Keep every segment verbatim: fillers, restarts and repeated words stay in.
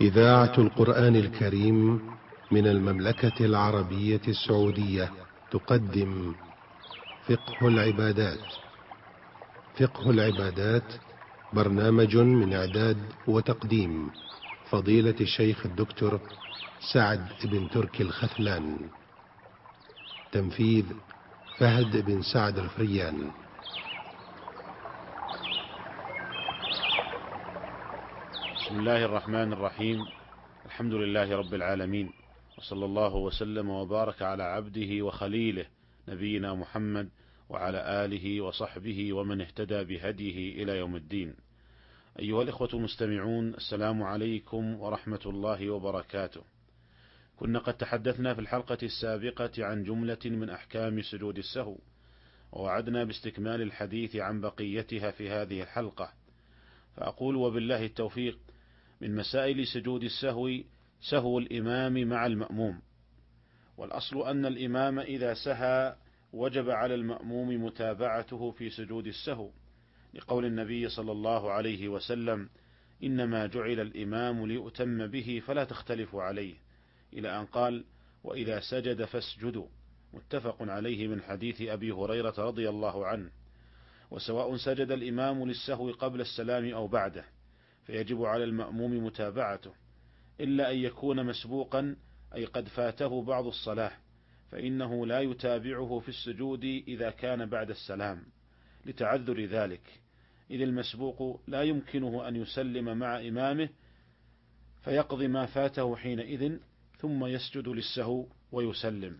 إذاعة القرآن الكريم من المملكة العربية السعودية تقدم فقه العبادات. فقه العبادات برنامج من إعداد وتقديم فضيلة الشيخ الدكتور سعد بن تركي الخثلان. تنفيذ فهد بن سعد الفريان. بسم الله الرحمن الرحيم. الحمد لله رب العالمين، وصلى الله وسلم وبارك على عبده وخليله نبينا محمد وعلى آله وصحبه ومن اهتدى بهديه إلى يوم الدين. أيها الإخوة المستمعون، السلام عليكم ورحمة الله وبركاته. كنا قد تحدثنا في الحلقة السابقة عن جملة من أحكام سجود السهو، ووعدنا باستكمال الحديث عن بقيتها في هذه الحلقة، فأقول وبالله التوفيق. من مسائل سجود السهو سهو الإمام مع المأموم، والأصل أن الإمام إذا سهى وجب على المأموم متابعته في سجود السهو، لقول النبي صلى الله عليه وسلم: إنما جعل الإمام ليؤتم به فلا تختلفوا عليه، إلى أن قال: وإذا سجد فاسجدوا، متفق عليه من حديث أبي هريرة رضي الله عنه. وسواء سجد الإمام للسهو قبل السلام أو بعده، فيجب على المأموم متابعته، إلا أن يكون مسبوقا، أي قد فاته بعض الصلاة، فإنه لا يتابعه في السجود إذا كان بعد السلام لتعذر ذلك، إذ المسبوق لا يمكنه أن يسلم مع إمامه فيقضي ما فاته حينئذ ثم يسجد للسهو ويسلم.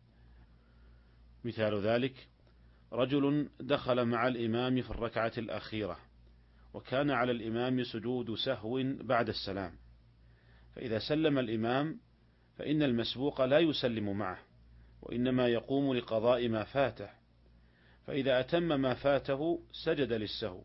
مثال ذلك: رجل دخل مع الإمام في الركعة الأخيرة، وكان على الإمام سجود سهو بعد السلام، فإذا سلم الإمام فإن المسبوق لا يسلم معه، وإنما يقوم لقضاء ما فاته، فإذا أتم ما فاته سجد للسهو.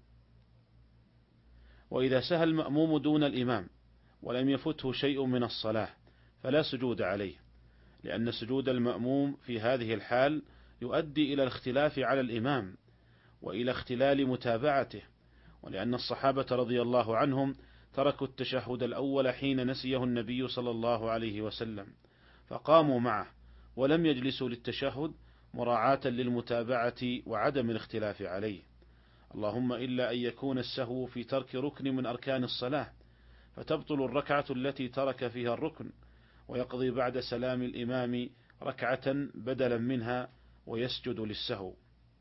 وإذا سهى المأموم دون الإمام ولم يفته شيء من الصلاة فلا سجود عليه، لأن سجود المأموم في هذه الحال يؤدي إلى الاختلاف على الإمام وإلى اختلال متابعته، ولأن الصحابة رضي الله عنهم تركوا التشهد الأول حين نسيه النبي صلى الله عليه وسلم، فقاموا معه ولم يجلسوا للتشهد مراعاة للمتابعة وعدم الاختلاف عليه، اللهم إلا أن يكون السهو في ترك ركن من أركان الصلاة، فتبطل الركعة التي ترك فيها الركن، ويقضي بعد سلام الإمام ركعة بدلا منها ويسجد للسهو.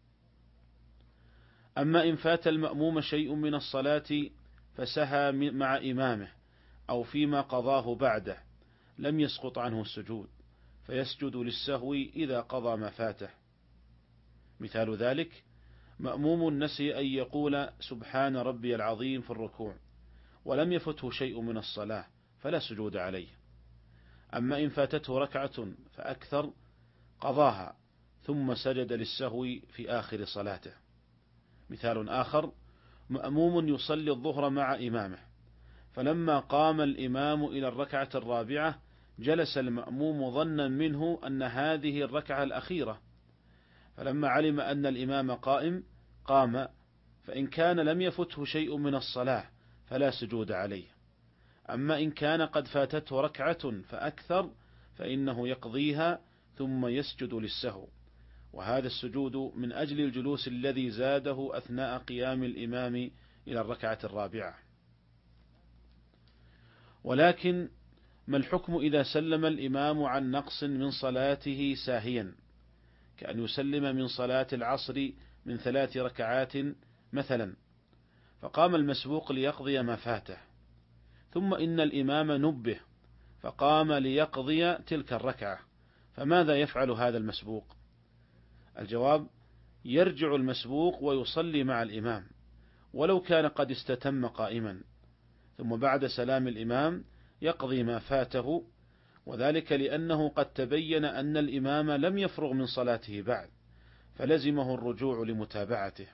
أما إن فات المأموم شيء من الصلاة فسهى مع إمامه أو فيما قضاه بعده، لم يسقط عنه السجود، فيسجد للسهو إذا قضى ما فاته. مثال ذلك: مأموم نسي أن يقول سبحان ربي العظيم في الركوع ولم يفته شيء من الصلاة فلا سجود عليه. أما إن فاتته ركعة فأكثر قضاها ثم سجد للسهو في آخر صلاته. مثال آخر: مأموم يصلي الظهر مع إمامه، فلما قام الإمام إلى الركعة الرابعة جلس المأموم ظنا منه أن هذه الركعة الأخيرة، فلما علم أن الإمام قائم قام، فإن كان لم يفته شيء من الصلاة فلا سجود عليه. أما إن كان قد فاتته ركعة فأكثر فإنه يقضيها ثم يسجد للسهو، وهذا السجود من أجل الجلوس الذي زاده أثناء قيام الإمام إلى الركعة الرابعة. ولكن ما الحكم إذا سلم الإمام عن نقص من صلاته ساهيا، كأن يسلم من صلاة العصر من ثلاث ركعات مثلا، فقام المسبوق ليقضي ما فاته، ثم إن الإمام نبه فقام ليقضي تلك الركعة، فماذا يفعل هذا المسبوق؟ الجواب: يرجع المسبوق ويصلي مع الإمام ولو كان قد استتم قائما، ثم بعد سلام الإمام يقضي ما فاته، وذلك لأنه قد تبين أن الإمام لم يفرغ من صلاته بعد، فلزمه الرجوع لمتابعته.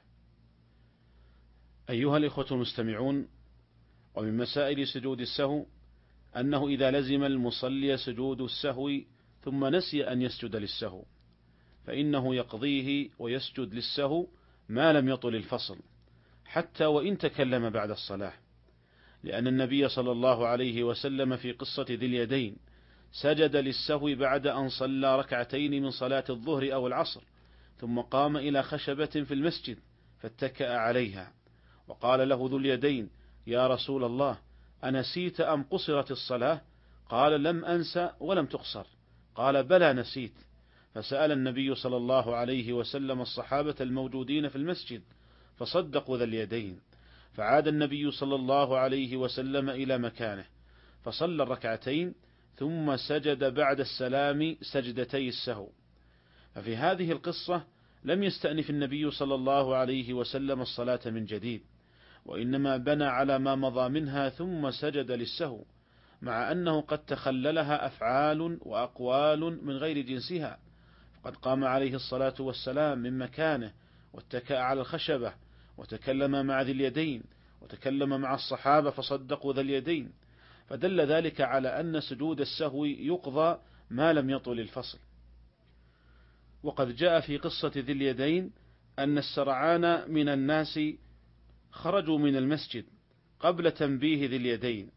أيها الإخوة المستمعون، ومن مسائل سجود السهو أنه إذا لزم المصلي سجود السهو ثم نسي أن يسجد للسهو فإنه يقضيه ويسجد للسهو ما لم يطل الفصل، حتى وإن تكلم بعد الصلاة، لأن النبي صلى الله عليه وسلم في قصة ذي اليدين سجد للسهو بعد أن صلى ركعتين من صلاة الظهر أو العصر، ثم قام إلى خشبة في المسجد فاتكأ عليها، وقال له ذو اليدين: يا رسول الله، أنسيت أم قصرت الصلاة؟ قال: لم أنس ولم تقصر. قال: بلى نسيت. فسأل النبي صلى الله عليه وسلم الصحابة الموجودين في المسجد فصدقوا ذا اليدين، فعاد النبي صلى الله عليه وسلم إلى مكانه فصلى الركعتين ثم سجد بعد السلام سجدتي السهو. ففي هذه القصة لم يستأنف النبي صلى الله عليه وسلم الصلاة من جديد، وإنما بنى على ما مضى منها ثم سجد للسهو، مع أنه قد تخللها أفعال وأقوال من غير جنسها، فقد قام عليه الصلاة والسلام من مكانه واتكأ على الخشبة وتكلم مع ذي اليدين وتكلم مع الصحابة فصدقوا ذا اليدين، فدل ذلك على أن سجود السهو يقضى ما لم يطل الفصل. وقد جاء في قصة ذي اليدين أن السرعان من الناس خرجوا من المسجد قبل تنبيه ذي اليدين.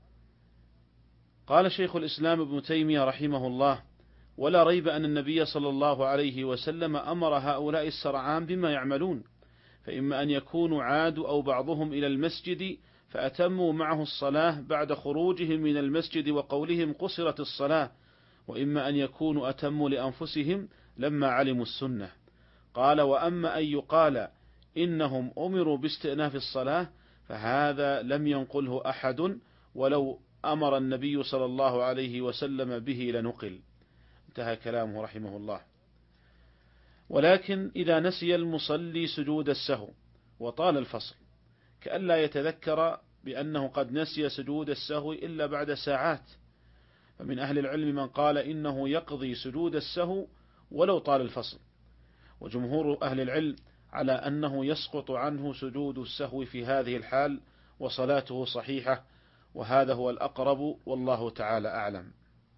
قال شيخ الإسلام ابن تيمية رحمه الله: ولا ريب أن النبي صلى الله عليه وسلم أمر هؤلاء السرعان بما يعملون، فإما أن يكونوا عادوا أو بعضهم إلى المسجد فأتموا معه الصلاة بعد خروجهم من المسجد وقولهم قصرت الصلاة، وإما أن يكونوا أتموا لأنفسهم لما علموا السنة. قال: وأما أن يقال إنهم أمروا باستئناف الصلاة فهذا لم ينقله أحد، ولو أمر النبي صلى الله عليه وسلم به لنقل. انتهى كلامه رحمه الله. ولكن إذا نسي المصلي سجود السهو وطال الفصل، كأن لا يتذكر بأنه قد نسي سجود السهو إلا بعد ساعات، فمن أهل العلم من قال إنه يقضي سجود السهو ولو طال الفصل، وجمهور أهل العلم على أنه يسقط عنه سجود السهو في هذه الحال وصلاته صحيحة، وهذا هو الأقرب والله تعالى أعلم.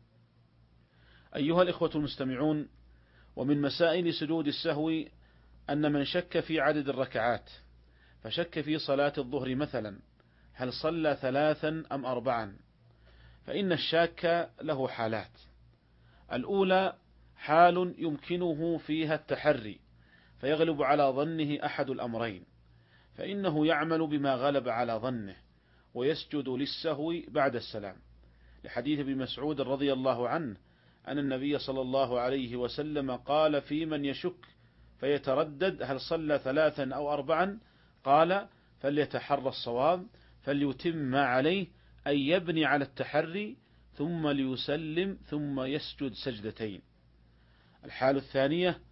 أيها الإخوة المستمعون، ومن مسائل سجود السهو أن من شك في عدد الركعات، فشك في صلاة الظهر مثلا هل صلى ثلاثا أم أربعا، فإن الشاك له حالات. الأولى حال يمكنه فيها التحري فيغلب على ظنه أحد الأمرين، فإنه يعمل بما غلب على ظنه ويسجد للسهو بعد السلام، لحديث ابن مسعود رضي الله عنه أن النبي صلى الله عليه وسلم قال في من يشك فيتردد هل صلى ثلاثا أو أربعا، قال: فليتحرى الصواب فليتم ما عليه، أن يبني على التحري ثم ليسلم ثم يسجد سجدتين. الحال الثانية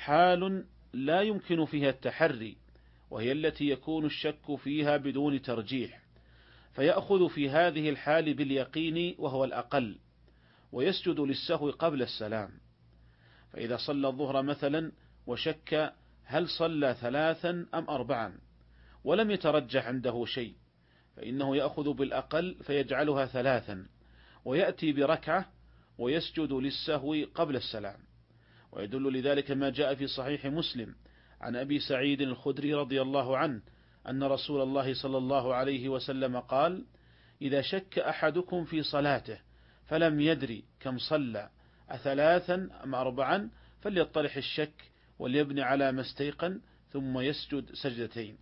حال لا يمكن فيها التحري، وهي التي يكون الشك فيها بدون ترجيح، فيأخذ في هذه الحال باليقين وهو الأقل، ويسجد للسهو قبل السلام. فإذا صلى الظهر مثلا وشك هل صلى ثلاثا أم أربعا ولم يترجح عنده شيء، فإنه يأخذ بالأقل فيجعلها ثلاثا ويأتي بركعة ويسجد للسهو قبل السلام. ويدل لذلك ما جاء في صحيح مسلم عن أبي سعيد الخدري رضي الله عنه أن رسول الله صلى الله عليه وسلم قال: إذا شك أحدكم في صلاته فلم يدري كم صلى أثلاثا أم أربعا فليطرح الشك وليبني على ما استيقن ثم يسجد سجدتين.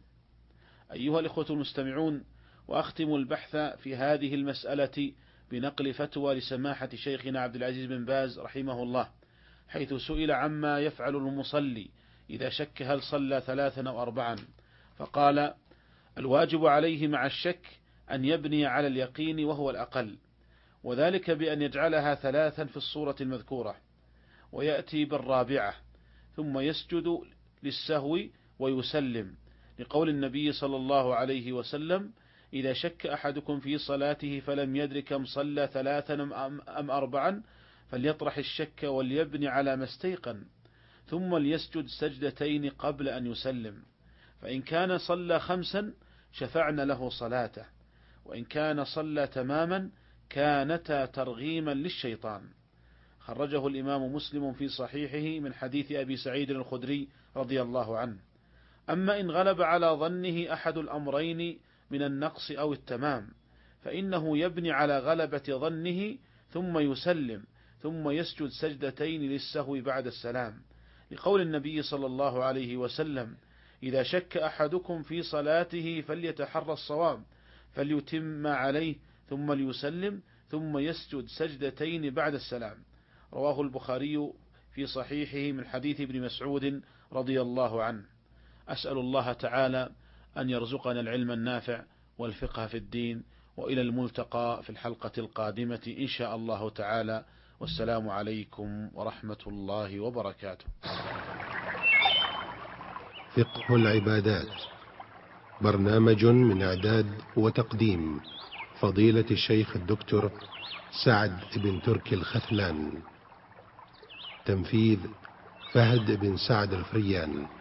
أيها الإخوة المستمعون، وأختم البحث في هذه المسألة بنقل فتوى لسماحة شيخنا عبد العزيز بن باز رحمه الله، حيث سئل عما يفعل المصلي إذا شك هل صلى ثلاثا أو أربعا، فقال: الواجب عليه مع الشك أن يبني على اليقين وهو الأقل، وذلك بأن يجعلها ثلاثا في الصورة المذكورة، ويأتي بالرابعة ثم يسجد للسهو ويسلم، لقول النبي صلى الله عليه وسلم: إذا شك أحدكم في صلاته فلم يدرك كم صلى ثلاثا أم أربعا فليطرح الشك وليبني على ما استيقن ثم ليسجد سجدتين قبل أن يسلم، فإن كان صلى خمسا شفعنا له صلاته، وإن كان صلى تماما كانتا ترغيما للشيطان. خرجه الإمام مسلم في صحيحه من حديث أبي سعيد الخدري رضي الله عنه. أما إن غلب على ظنه أحد الأمرين من النقص أو التمام فإنه يبني على غلبة ظنه ثم يسلم ثم يسجد سجدتين للسهو بعد السلام، لقول النبي صلى الله عليه وسلم: إذا شك أحدكم في صلاته فليتحرى الصواب فليتم عليه ثم ليسلم ثم يسجد سجدتين بعد السلام. رواه البخاري في صحيحه من حديث ابن مسعود رضي الله عنه. أسأل الله تعالى أن يرزقنا العلم النافع والفقه في الدين، وإلى الملتقى في الحلقة القادمة إن شاء الله تعالى، والسلام عليكم ورحمة الله وبركاته. فقه العبادات، برنامج من إعداد وتقديم فضيلة الشيخ الدكتور سعد بن تركي الخثلان، تنفيذ فهد بن سعد الفريان.